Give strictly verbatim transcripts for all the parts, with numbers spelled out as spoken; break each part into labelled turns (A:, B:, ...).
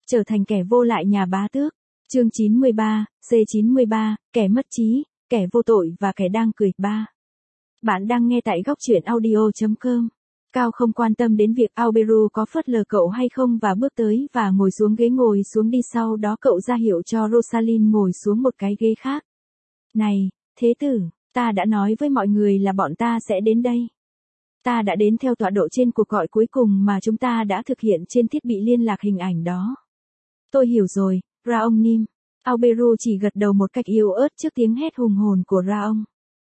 A: Trở thành kẻ vô lại nhà bá tước. Chương chín mươi ba, C chín mươi ba, kẻ mất trí, kẻ vô tội và kẻ đang cười ba. Bạn đang nghe tại góc truyện audio chấm com. Cao không quan tâm đến việc Alberu có phớt lờ cậu hay không và bước tới và ngồi xuống ghế ngồi xuống đi, sau đó cậu ra hiệu cho Rosalind ngồi xuống một cái ghế khác. Này, thế tử, ta đã nói với mọi người là bọn ta sẽ đến đây. Ta đã đến theo tọa độ trên cuộc gọi cuối cùng mà chúng ta đã thực hiện trên thiết bị liên lạc hình ảnh đó. Tôi hiểu rồi, Raong Nim. Alberu chỉ gật đầu một cách yếu ớt trước tiếng hét hùng hồn của Raong.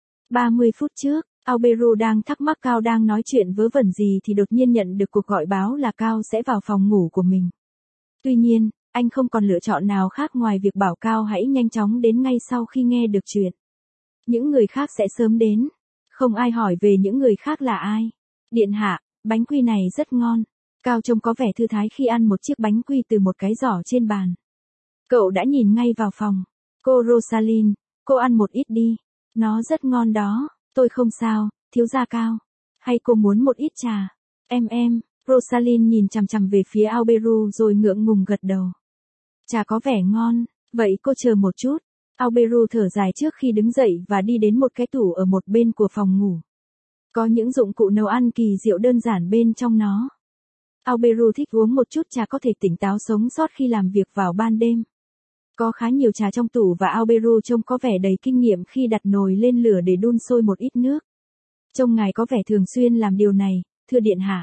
A: ba mươi phút trước, Alberu đang thắc mắc Cao đang nói chuyện vớ vẩn gì thì đột nhiên nhận được cuộc gọi báo là Cao sẽ vào phòng ngủ của mình. Tuy nhiên, anh không còn lựa chọn nào khác ngoài việc bảo Cao hãy nhanh chóng đến ngay sau khi nghe được chuyện. Những người khác sẽ sớm đến. Không ai hỏi về những người khác là ai. Điện hạ, bánh quy này rất ngon. Cao trông có vẻ thư thái khi ăn một chiếc bánh quy từ một cái giỏ trên bàn. Cậu đã nhìn ngay vào phòng. Cô Rosalind, cô ăn một ít đi. Nó rất ngon đó. Tôi không sao, thiếu gia Cao. Hay cô muốn một ít trà? Em em, Rosalind nhìn chằm chằm về phía Alberu rồi ngượng ngùng gật đầu. Trà có vẻ ngon, vậy cô chờ một chút. Alberu thở dài trước khi đứng dậy và đi đến một cái tủ ở một bên của phòng ngủ. Có những dụng cụ nấu ăn kỳ diệu đơn giản bên trong nó. Alberu thích uống một chút trà có thể tỉnh táo sống sót khi làm việc vào ban đêm. Có khá nhiều trà trong tủ và Alberu trông có vẻ đầy kinh nghiệm khi đặt nồi lên lửa để đun sôi một ít nước. Trông ngài có vẻ thường xuyên làm điều này, thưa điện hạ.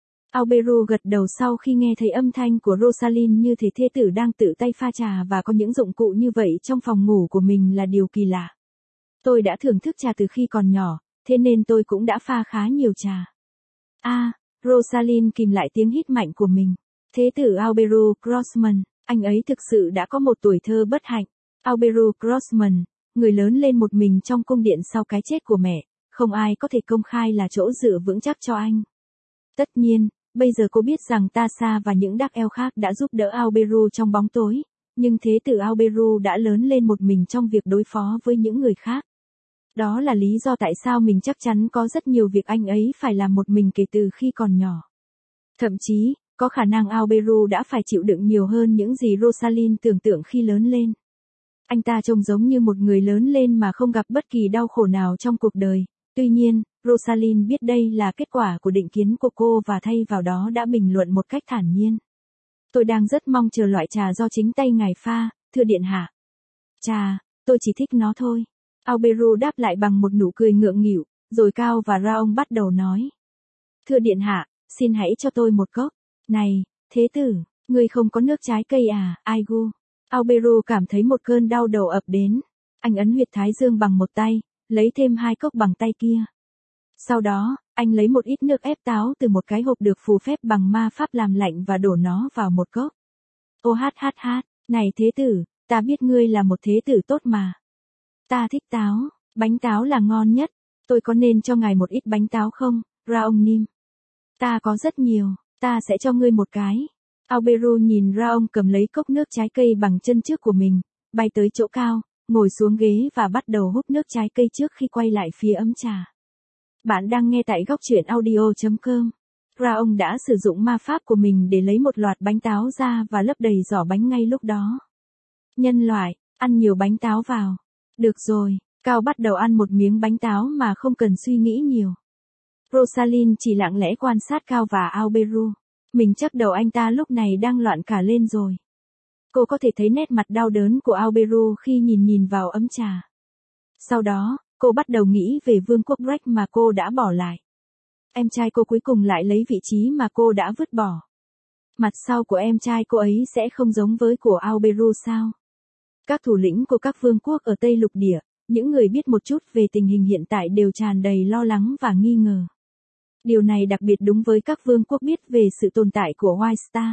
A: Alberu gật đầu sau khi nghe thấy âm thanh của Rosalind, như thể thê tử đang tự tay pha trà và có những dụng cụ như vậy trong phòng ngủ của mình là điều kỳ lạ. Tôi đã thưởng thức trà từ khi còn nhỏ, thế nên tôi cũng đã pha khá nhiều trà. A, à, Rosalind kìm lại tiếng hít mạnh của mình. Thế tử Alberu Grossman, anh ấy thực sự đã có một tuổi thơ bất hạnh. Alberu Grossman, người lớn lên một mình trong cung điện sau cái chết của mẹ, không ai có thể công khai là chỗ dựa vững chắc cho anh. Tất nhiên, bây giờ cô biết rằng Tasha và những đắc eo khác đã giúp đỡ Alberu trong bóng tối, nhưng thế tử Alberu đã lớn lên một mình trong việc đối phó với những người khác. Đó là lý do tại sao mình chắc chắn có rất nhiều việc anh ấy phải làm một mình kể từ khi còn nhỏ. Thậm chí, có khả năng Alberu đã phải chịu đựng nhiều hơn những gì Rosalind tưởng tượng khi lớn lên. Anh ta trông giống như một người lớn lên mà không gặp bất kỳ đau khổ nào trong cuộc đời. Tuy nhiên, Rosalind biết đây là kết quả của định kiến của cô và thay vào đó đã bình luận một cách thản nhiên. Tôi đang rất mong chờ loại trà do chính tay ngài pha, thưa điện hạ. Trà, tôi chỉ thích nó thôi. Alberu đáp lại bằng một nụ cười ngượng nghịu, rồi Cao và Raong bắt đầu nói. Thưa điện hạ, xin hãy cho tôi một cốc. Này, thế tử, ngươi không có nước trái cây à, Aigu? Alberu cảm thấy một cơn đau đầu ập đến. Anh ấn huyệt thái dương bằng một tay, lấy thêm hai cốc bằng tay kia. Sau đó, anh lấy một ít nước ép táo từ một cái hộp được phù phép bằng ma pháp làm lạnh và đổ nó vào một cốc. Ô hát hát hát, này thế tử, ta biết ngươi là một thế tử tốt mà. Ta thích táo, bánh táo là ngon nhất. Tôi có nên cho ngài một ít bánh táo không, Raong Nim? Ta có rất nhiều, ta sẽ cho ngươi một cái. Alberu nhìn Raong cầm lấy cốc nước trái cây bằng chân trước của mình, bay tới chỗ Cao, ngồi xuống ghế và bắt đầu hút nước trái cây trước khi quay lại phía ấm trà. Bạn đang nghe tại góc truyện audio chấm com. Raong đã sử dụng ma pháp của mình để lấy một loạt bánh táo ra và lấp đầy giỏ bánh ngay lúc đó. Nhân loại, ăn nhiều bánh táo vào. Được rồi, Cao bắt đầu ăn một miếng bánh táo mà không cần suy nghĩ nhiều. Rosalind chỉ lặng lẽ quan sát Cao và Alberu. Mình chắc đầu anh ta lúc này đang loạn cả lên rồi. Cô có thể thấy nét mặt đau đớn của Alberu khi nhìn nhìn vào ấm trà. Sau đó, cô bắt đầu nghĩ về vương quốc Breck mà cô đã bỏ lại. Em trai cô cuối cùng lại lấy vị trí mà cô đã vứt bỏ. Mặt sau của em trai cô ấy sẽ không giống với của Alberu sao? Các thủ lĩnh của các vương quốc ở Tây Lục Địa, những người biết một chút về tình hình hiện tại đều tràn đầy lo lắng và nghi ngờ. Điều này đặc biệt đúng với các vương quốc biết về sự tồn tại của White Star.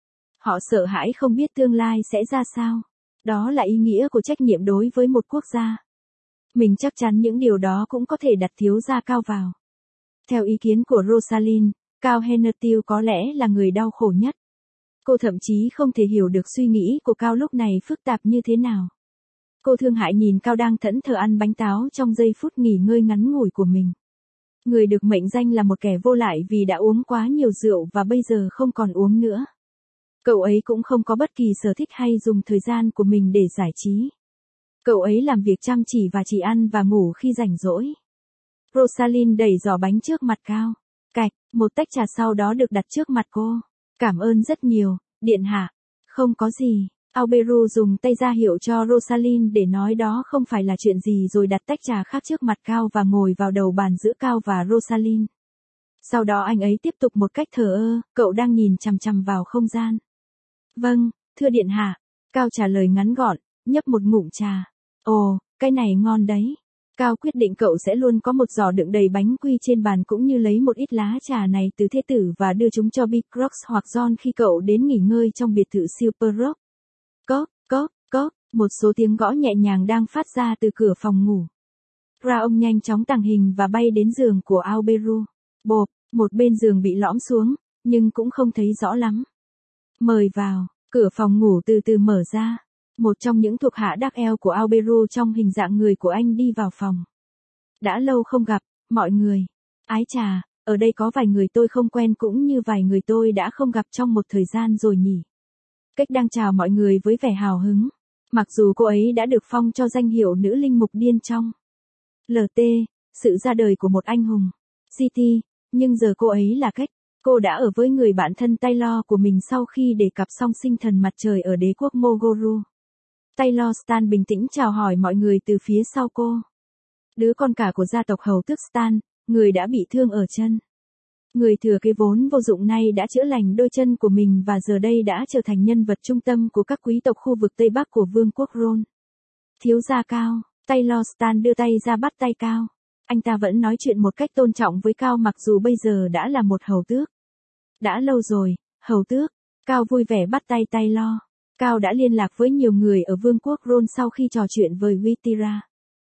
A: Họ sợ hãi không biết tương lai sẽ ra sao. Đó là ý nghĩa của trách nhiệm đối với một quốc gia. Mình chắc chắn những điều đó cũng có thể đặt thiếu gia Cao vào. Theo ý kiến của Rosalind, Cao Hennertil có lẽ là người đau khổ nhất. Cô thậm chí không thể hiểu được suy nghĩ của Cao lúc này phức tạp như thế nào. Cô thương hại nhìn Cao đang thẫn thờ ăn bánh táo trong giây phút nghỉ ngơi ngắn ngủi của mình. Người được mệnh danh là một kẻ vô lại vì đã uống quá nhiều rượu và bây giờ không còn uống nữa. Cậu ấy cũng không có bất kỳ sở thích hay dùng thời gian của mình để giải trí. Cậu ấy làm việc chăm chỉ và chỉ ăn và ngủ khi rảnh rỗi. Rosalind đẩy giỏ bánh trước mặt Cao. Cạch, một tách trà sau đó được đặt trước mặt cô. Cảm ơn rất nhiều, điện hạ. Không có gì. Auberu dùng tay ra hiệu cho Rosalind để nói đó không phải là chuyện gì rồi đặt tách trà khác trước mặt Cao và ngồi vào đầu bàn giữa Cao và Rosalind. Sau đó anh ấy tiếp tục một cách thờ ơ, cậu đang nhìn chằm chằm vào không gian. Vâng, thưa điện hạ. Cao trả lời ngắn gọn, nhấp một ngụm trà. Ồ, cái này ngon đấy. Cao quyết định cậu sẽ luôn có một giỏ đựng đầy bánh quy trên bàn cũng như lấy một ít lá trà này từ thê tử và đưa chúng cho Big Crocs hoặc John khi cậu đến nghỉ ngơi trong biệt thự Super Rock. Cóp, cóp, cóp, một số tiếng gõ nhẹ nhàng đang phát ra từ cửa phòng ngủ. Raoul nhanh chóng tàng hình và bay đến giường của Auberu. Bộp, một bên giường bị lõm xuống, nhưng cũng không thấy rõ lắm. Mời vào, cửa phòng ngủ từ từ mở ra. Một trong những thuộc hạ đắc eo của Auberu trong hình dạng người của anh đi vào phòng. Đã lâu không gặp, mọi người. Ái chà, ở đây có vài người tôi không quen cũng như vài người tôi đã không gặp trong một thời gian rồi nhỉ. Cách đang chào mọi người với vẻ hào hứng. Mặc dù cô ấy đã được phong cho danh hiệu nữ linh mục điên trong lờ tê, sự ra đời của một anh hùng. giê tê, nhưng giờ cô ấy là Cách. Cô đã ở với người bạn thân Taylor của mình sau khi đề cập song sinh thần mặt trời ở đế quốc Mogoru. Taylor Stan bình tĩnh chào hỏi mọi người từ phía sau cô. Đứa con cả của gia tộc hầu tước Stan, người đã bị thương ở chân. Người thừa kế vốn vô dụng này đã chữa lành đôi chân của mình và giờ đây đã trở thành nhân vật trung tâm của các quý tộc khu vực Tây Bắc của Vương quốc Ron. Thiếu gia Cao, Taylor Stan đưa tay ra bắt tay Cao. Anh ta vẫn nói chuyện một cách tôn trọng với Cao mặc dù bây giờ đã là một hầu tước. Đã lâu rồi, hầu tước. Cao vui vẻ bắt tay Taylor. Cao đã liên lạc với nhiều người ở Vương quốc Ron sau khi trò chuyện với Witira.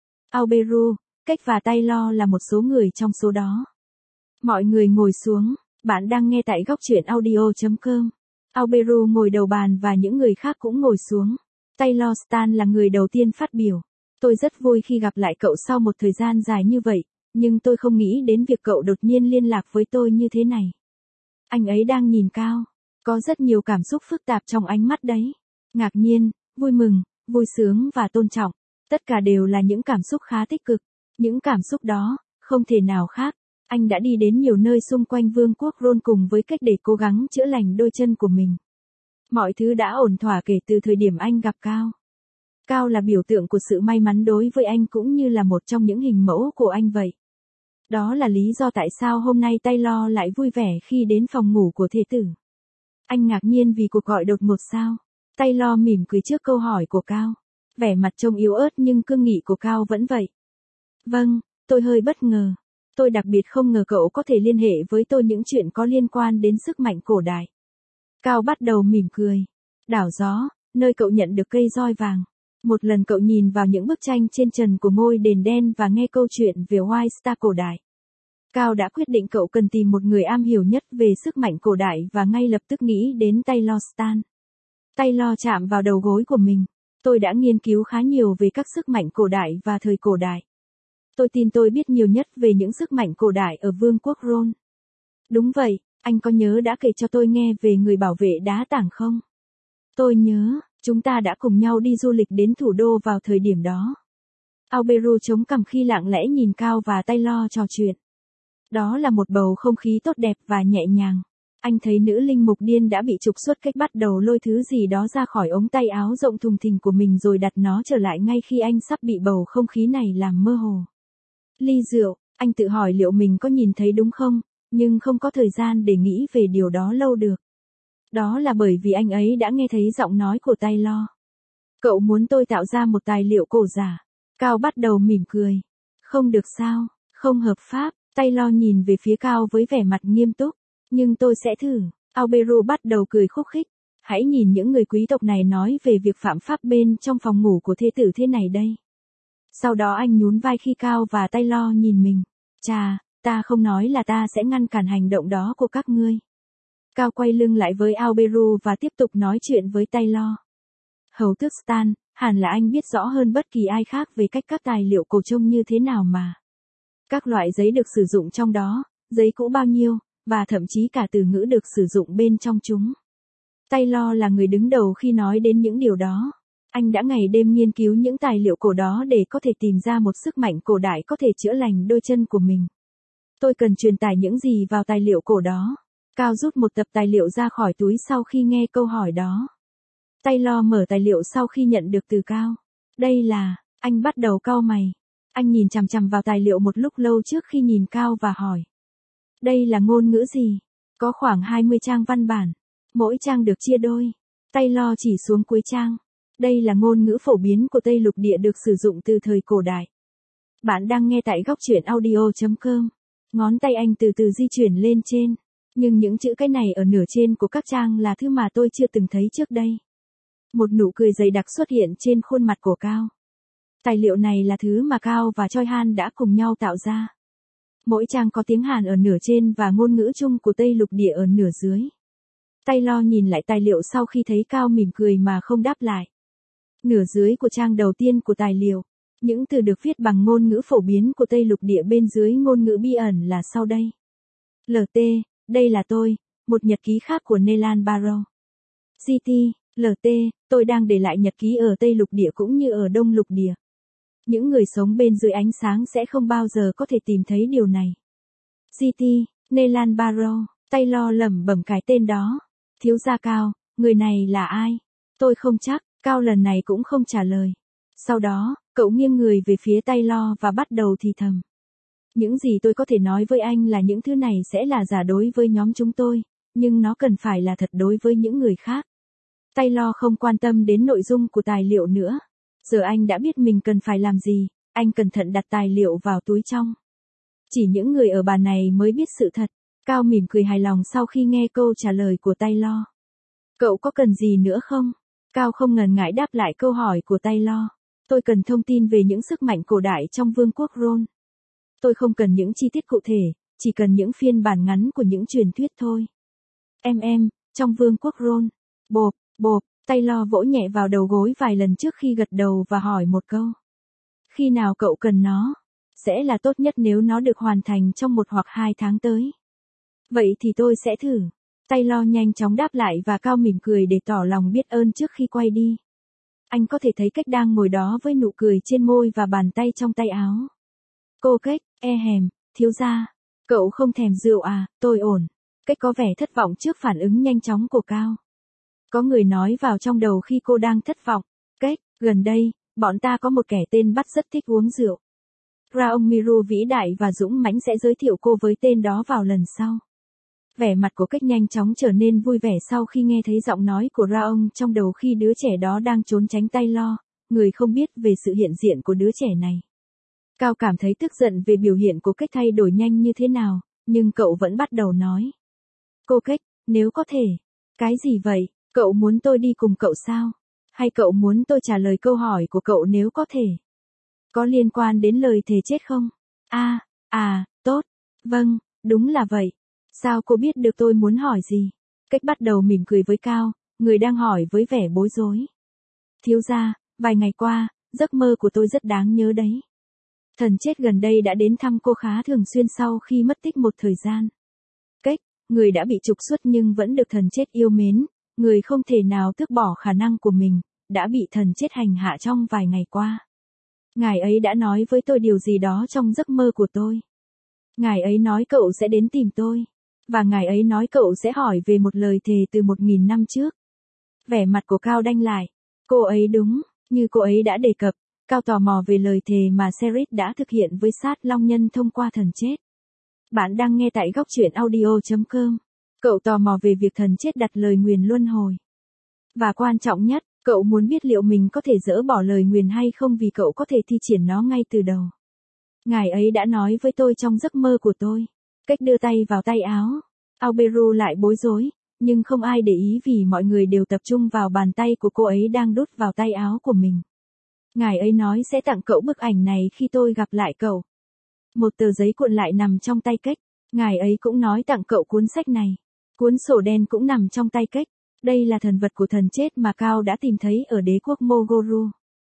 A: Auberu, Cách và Taylor là một số người trong số đó. Mọi người ngồi xuống, bạn đang nghe tại góc truyện audio chấm com. Auberu ngồi đầu bàn và những người khác cũng ngồi xuống. Taylor Stan là người đầu tiên phát biểu. Tôi rất vui khi gặp lại cậu sau một thời gian dài như vậy, nhưng tôi không nghĩ đến việc cậu đột nhiên liên lạc với tôi như thế này. Anh ấy đang nhìn Cao. Có rất nhiều cảm xúc phức tạp trong ánh mắt đấy. Ngạc nhiên, vui mừng, vui sướng và tôn trọng. Tất cả đều là những cảm xúc khá tích cực. Những cảm xúc đó, không thể nào khác. Anh đã đi đến nhiều nơi xung quanh Vương quốc Ron cùng với Cách để cố gắng chữa lành đôi chân của mình. Mọi thứ đã ổn thỏa kể từ thời điểm anh gặp Cao. Cao là biểu tượng của sự may mắn đối với anh cũng như là một trong những hình mẫu của anh vậy. Đó là lý do tại sao hôm nay Taylor lại vui vẻ khi đến phòng ngủ của thê tử. Anh ngạc nhiên vì cuộc gọi đột ngột sao? Taylor mỉm cười trước câu hỏi của Cao. Vẻ mặt trông yếu ớt nhưng cương nghị của Cao vẫn vậy. Vâng, tôi hơi bất ngờ. Tôi đặc biệt không ngờ cậu có thể liên hệ với tôi những chuyện có liên quan đến sức mạnh cổ đại. Cao bắt đầu mỉm cười. Đảo gió, nơi cậu nhận được cây roi vàng. Một lần cậu nhìn vào những bức tranh trên trần của ngôi đền đen và nghe câu chuyện về White Star cổ đại. Cao đã quyết định cậu cần tìm một người am hiểu nhất về sức mạnh cổ đại và ngay lập tức nghĩ đến Taylor Stan. Taylor chạm vào đầu gối của mình. Tôi đã nghiên cứu khá nhiều về các sức mạnh cổ đại và thời cổ đại. Tôi tin tôi biết nhiều nhất về những sức mạnh cổ đại ở Vương quốc Ron. Đúng vậy, anh có nhớ đã kể cho tôi nghe về người bảo vệ đá tảng không? Tôi nhớ, chúng ta đã cùng nhau đi du lịch đến thủ đô vào thời điểm đó. Auberu chống cằm khi lặng lẽ nhìn Cao và Taylor trò chuyện. Đó là một bầu không khí tốt đẹp và nhẹ nhàng. Anh thấy nữ linh mục điên đã bị trục xuất Cách bắt đầu lôi thứ gì đó ra khỏi ống tay áo rộng thùng thình của mình rồi đặt nó trở lại ngay khi anh sắp bị bầu không khí này làm mơ hồ. Ly rượu, anh tự hỏi liệu mình có nhìn thấy đúng không, nhưng không có thời gian để nghĩ về điều đó lâu được. Đó là bởi vì anh ấy đã nghe thấy giọng nói của Taylor. Cậu muốn tôi tạo ra một tài liệu cổ giả. Cao bắt đầu mỉm cười. Không được sao, không hợp pháp. Taylor nhìn về phía Cao với vẻ mặt nghiêm túc. Nhưng tôi sẽ thử. Auberu bắt đầu cười khúc khích. Hãy nhìn những người quý tộc này nói về việc phạm pháp bên trong phòng ngủ của thê tử thế này đây. Sau đó anh nhún vai khi Cao và Taylor nhìn mình. Chà, ta không nói là ta sẽ ngăn cản hành động đó của các ngươi. Cao quay lưng lại với Auberu và tiếp tục nói chuyện với Taylor. Hầu tước Stan, hẳn là anh biết rõ hơn bất kỳ ai khác về cách các tài liệu cổ trông như thế nào mà. Các loại giấy được sử dụng trong đó, giấy cũ bao nhiêu, và thậm chí cả từ ngữ được sử dụng bên trong chúng. Taylor là người đứng đầu khi nói đến những điều đó. Anh đã ngày đêm nghiên cứu những tài liệu cổ đó để có thể tìm ra một sức mạnh cổ đại có thể chữa lành đôi chân của mình. Tôi cần truyền tải những gì vào tài liệu cổ đó. Cao rút một tập tài liệu ra khỏi túi sau khi nghe câu hỏi đó. Taylor mở tài liệu sau khi nhận được từ Cao. Đây là, anh bắt đầu cau mày. Anh nhìn chằm chằm vào tài liệu một lúc lâu trước khi nhìn Cao và hỏi. Đây là ngôn ngữ gì? Có khoảng hai mươi trang văn bản. Mỗi trang được chia đôi. Taylor chỉ xuống cuối trang. Đây là ngôn ngữ phổ biến của Tây Lục Địa được sử dụng từ thời cổ đại. Bạn đang nghe tại góc truyện audio chấm com. Ngón tay anh từ từ di chuyển lên trên. Nhưng những chữ cái này ở nửa trên của các trang là thứ mà tôi chưa từng thấy trước đây. Một nụ cười dày đặc xuất hiện trên khuôn mặt của Cao. Tài liệu này là thứ mà Cao và Choi Han đã cùng nhau tạo ra. Mỗi trang có tiếng Hàn ở nửa trên và ngôn ngữ chung của Tây Lục Địa ở nửa dưới. Taylor nhìn lại tài liệu sau khi thấy Cao mỉm cười mà không đáp lại. Nửa dưới của trang đầu tiên của tài liệu, những từ được viết bằng ngôn ngữ phổ biến của Tây Lục Địa bên dưới ngôn ngữ bí ẩn là sau đây. lờ tê, đây là tôi, một nhật ký khác của Nelan Barrow. giê tê, lờ tê, tôi đang để lại nhật ký ở Tây Lục Địa cũng như ở Đông Lục Địa. Những người sống bên dưới ánh sáng sẽ không bao giờ có thể tìm thấy điều này. giê tê, Nelan Barrow, Taylor lẩm bẩm cái tên đó. Thiếu gia Cao, người này là ai? Tôi không chắc, Cao lần này cũng không trả lời. Sau đó, cậu nghiêng người về phía Taylor và bắt đầu thì thầm. Những gì tôi có thể nói với anh là những thứ này sẽ là giả đối với nhóm chúng tôi, nhưng nó cần phải là thật đối với những người khác. Taylor không quan tâm đến nội dung của tài liệu nữa. Giờ anh đã biết mình cần phải làm gì, anh cẩn thận đặt tài liệu vào túi trong. Chỉ những người ở bàn này mới biết sự thật. Cao mỉm cười hài lòng sau khi nghe câu trả lời của Taylor. Cậu có cần gì nữa không? Cao không ngần ngại đáp lại câu hỏi của Taylor. Tôi cần thông tin về những sức mạnh cổ đại trong vương quốc Ron. Tôi không cần những chi tiết cụ thể, chỉ cần những phiên bản ngắn của những truyền thuyết thôi. Em em, trong vương quốc Ron. Bộp, bộp, Taylor vỗ nhẹ vào đầu gối vài lần trước khi gật đầu và hỏi một câu. Khi nào cậu cần nó? Sẽ là tốt nhất nếu nó được hoàn thành trong một hoặc hai tháng tới. Vậy thì tôi sẽ thử. Taylor nhanh chóng đáp lại và Cao mỉm cười để tỏ lòng biết ơn trước khi quay đi. Anh có thể thấy Cách đang ngồi đó với nụ cười trên môi và bàn tay trong tay áo. Cô Cách, e hèm, thiếu gia. Cậu không thèm rượu à, tôi ổn. Cách có vẻ thất vọng trước phản ứng nhanh chóng của Cao. Có người nói vào trong đầu khi cô đang thất vọng. Cách, gần đây, bọn ta có một kẻ tên bắt rất thích uống rượu. Raong Miru vĩ đại và dũng mãnh sẽ giới thiệu cô với tên đó vào lần sau. Vẻ mặt của Cách nhanh chóng trở nên vui vẻ sau khi nghe thấy giọng nói của Raong trong đầu khi đứa trẻ đó đang trốn tránh Taylor, người không biết về sự hiện diện của đứa trẻ này. Cao cảm thấy tức giận về biểu hiện của Cách thay đổi nhanh như thế nào, nhưng cậu vẫn bắt đầu nói. Cô Cách, nếu có thể. Cái gì vậy, cậu muốn tôi đi cùng cậu sao? Hay cậu muốn tôi trả lời câu hỏi của cậu nếu có thể? Có liên quan đến lời thề chết không? À, à, tốt. Vâng, đúng là vậy. Sao cô biết được tôi muốn hỏi gì? Cách bắt đầu mỉm cười với Cao, người đang hỏi với vẻ bối rối. Thiếu gia, vài ngày qua, giấc mơ của tôi rất đáng nhớ đấy. Thần chết gần đây đã đến thăm cô khá thường xuyên sau khi mất tích một thời gian. Cách, người đã bị trục xuất nhưng vẫn được thần chết yêu mến, người không thể nào tước bỏ khả năng của mình, đã bị thần chết hành hạ trong vài ngày qua. Ngài ấy đã nói với tôi điều gì đó trong giấc mơ của tôi. Ngài ấy nói cậu sẽ đến tìm tôi. Và ngài ấy nói cậu sẽ hỏi về một lời thề từ một nghìn năm trước. Vẻ mặt của Cao đanh lại. Cô ấy đúng, như cô ấy đã đề cập, Cao tò mò về lời thề mà Serit đã thực hiện với sát long nhân thông qua thần chết. Bạn đang nghe tại góc truyện audio chấm com. Cậu tò mò về việc thần chết đặt lời nguyền luân hồi. Và quan trọng nhất, cậu muốn biết liệu mình có thể dỡ bỏ lời nguyền hay không vì cậu có thể thi triển nó ngay từ đầu. Ngài ấy đã nói với tôi trong giấc mơ của tôi. Cách đưa tay vào tay áo. Alberu lại bối rối, nhưng không ai để ý vì mọi người đều tập trung vào bàn tay của cô ấy đang đút vào tay áo của mình. Ngài ấy nói sẽ tặng cậu bức ảnh này khi tôi gặp lại cậu. Một tờ giấy cuộn lại nằm trong tay Cách. Ngài ấy cũng nói tặng cậu cuốn sách này. Cuốn sổ đen cũng nằm trong tay Cách. Đây là thần vật của thần chết mà Cao đã tìm thấy ở đế quốc Mogoru.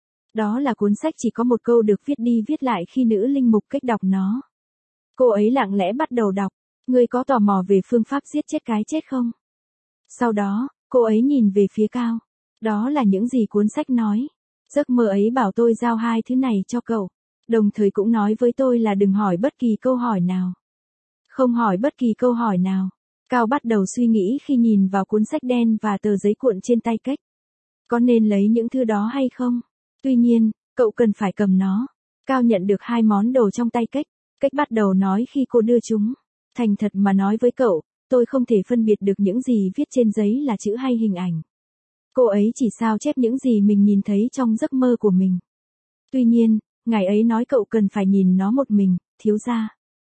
A: Đó là cuốn sách chỉ có một câu được viết đi viết lại khi nữ linh mục Cách đọc nó. Cô ấy lặng lẽ bắt đầu đọc. Ngươi có tò mò về phương pháp giết chết cái chết không? Sau đó, Cô ấy nhìn về phía Cao. Đó là những gì cuốn sách nói. Giấc mơ ấy bảo tôi giao hai thứ này cho cậu. Đồng thời cũng nói với tôi là đừng hỏi bất kỳ câu hỏi nào. Không hỏi bất kỳ câu hỏi nào. Cao bắt đầu suy nghĩ khi nhìn vào cuốn sách đen và tờ giấy cuộn trên tay Cách. Có nên lấy những thứ đó hay không? Tuy nhiên, cậu cần phải cầm nó. Cao nhận được hai món đồ trong tay Cách. Cách bắt đầu nói khi cô đưa chúng. Thành thật mà nói với cậu, tôi không thể phân biệt được những gì viết trên giấy là chữ hay hình ảnh. Cô ấy chỉ sao chép những gì mình nhìn thấy trong giấc mơ của mình. Tuy nhiên, ngày ấy nói cậu cần phải nhìn nó một mình, thiếu gia.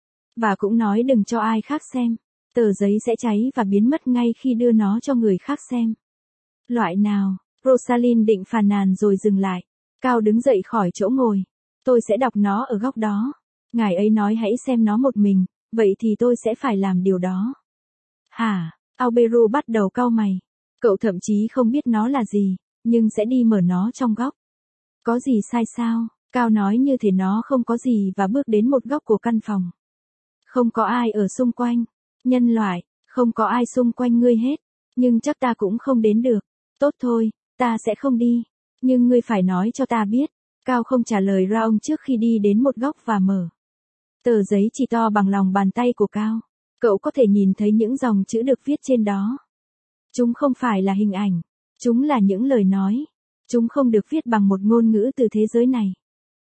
A: Và cũng nói đừng cho ai khác xem. Tờ giấy sẽ cháy và biến mất ngay khi đưa nó cho người khác xem. Loại nào? Rosalind định phàn nàn rồi dừng lại. Cao đứng dậy khỏi chỗ ngồi. Tôi sẽ đọc nó ở góc đó. Ngài ấy nói hãy xem nó một mình, vậy thì tôi sẽ phải làm điều đó. Hả? Albero bắt đầu cau mày. Cậu thậm chí không biết nó là gì, nhưng sẽ đi mở nó trong góc. Có gì sai sao? Cao nói như thể nó không có gì và bước đến một góc của căn phòng. Không có ai ở xung quanh. Nhân loại, không có ai xung quanh ngươi hết. Nhưng chắc ta cũng không đến được. Tốt thôi, ta sẽ không đi. Nhưng ngươi phải nói cho ta biết. Cao không trả lời ra ông trước khi đi đến một góc và mở. Tờ giấy chỉ to bằng lòng bàn tay của Cao. Cậu có thể nhìn thấy những dòng chữ được viết trên đó. Chúng không phải là hình ảnh. Chúng là những lời nói. Chúng không được viết bằng một ngôn ngữ từ thế giới này.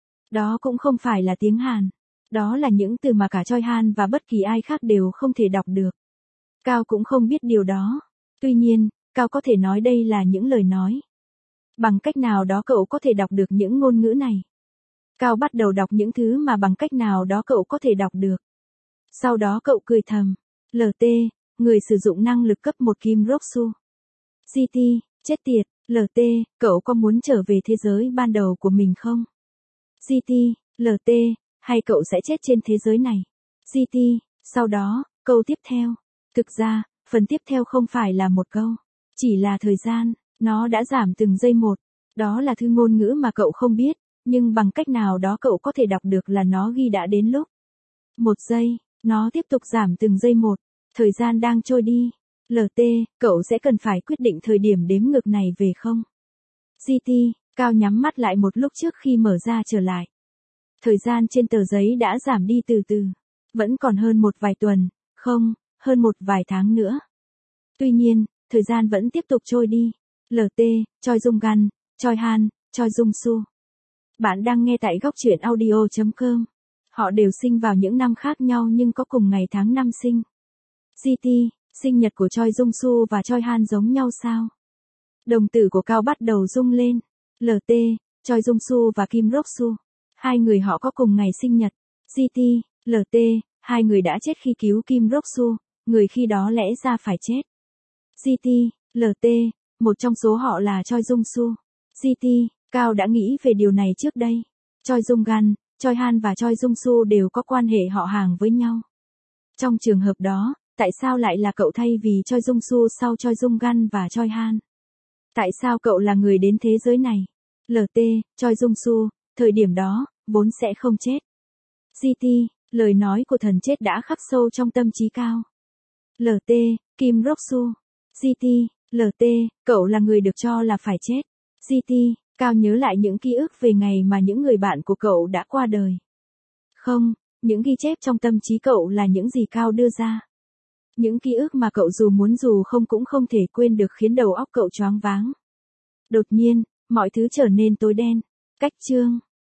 A: Đó cũng không phải là tiếng Hàn. Đó là những từ mà cả Choi Han và bất kỳ ai khác đều không thể đọc được. Cao cũng không biết điều đó. Tuy nhiên, Cao có thể nói đây là những lời nói. Bằng cách nào đó cậu có thể đọc được những ngôn ngữ này. Cao bắt đầu đọc những thứ mà bằng cách nào đó cậu có thể đọc được. Sau đó cậu cười thầm. lờ tê, người sử dụng năng lực cấp một Kim Rok-su. giê tê, chết tiệt, lờ tê, cậu có muốn trở về thế giới ban đầu của mình không? giê tê, lờ tê, hay cậu sẽ chết trên thế giới này? giê tê, sau đó, câu tiếp theo. Thực ra, phần tiếp theo không phải là một câu. Chỉ là thời gian, nó đã giảm từng giây một. Đó là thứ ngôn ngữ mà cậu không biết, nhưng bằng cách nào đó cậu có thể đọc được là nó ghi đã đến lúc. Một giây, nó tiếp tục giảm từng giây một. Thời gian đang trôi đi. lờ tê, cậu sẽ cần phải quyết định thời điểm đếm ngược này về không? giê tê, Cao nhắm mắt lại một lúc trước khi mở ra trở lại. Thời gian trên tờ giấy đã giảm đi từ từ. Vẫn còn hơn một vài tuần, không, hơn một vài tháng nữa. Tuy nhiên, thời gian vẫn tiếp tục trôi đi. lờ tê, Choi Jung Gun, Choi Han, Choi Jung Soo. Bạn đang nghe tại góc truyện audio chấm com. Họ đều sinh vào những năm khác nhau nhưng có cùng ngày tháng năm sinh. giê tê, sinh nhật của Choi Jung Soo và Choi Han giống nhau sao? Đồng tử của Cao bắt đầu rung lên. lờ tê, Choi Jung Soo và Kim Rok-su. Hai người họ có cùng ngày sinh nhật. giê tê, lờ tê, hai người đã chết khi cứu Kim Rok-su, người khi đó lẽ ra phải chết. giê tê, lờ tê, một trong số họ là Choi Jung Soo. giê tê, Cao đã nghĩ về điều này trước đây. Choi Jung Gun, Choi Han và Choi Jung Soo đều có quan hệ họ hàng với nhau. Trong trường hợp đó, tại sao lại là cậu thay vì Choi Jung Soo sau Choi Jung Gun và Choi Han? Tại sao cậu là người đến thế giới này? lờ tê, Choi Jung Soo, thời điểm đó, vốn sẽ không chết. giê tê, lời nói của thần chết đã khắc sâu trong tâm trí Cao. lờ tê, Kim Rok-su. giê tê, lờ tê, cậu là người được cho là phải chết. giê tê, Cao nhớ lại những ký ức về ngày mà những người bạn của cậu đã qua đời. Không, những ghi chép trong tâm trí cậu là những gì Cao đưa ra. Những ký ức mà cậu dù muốn dù không cũng không thể quên được khiến đầu óc cậu choáng váng. Đột nhiên, mọi thứ trở nên tối đen. Cách chương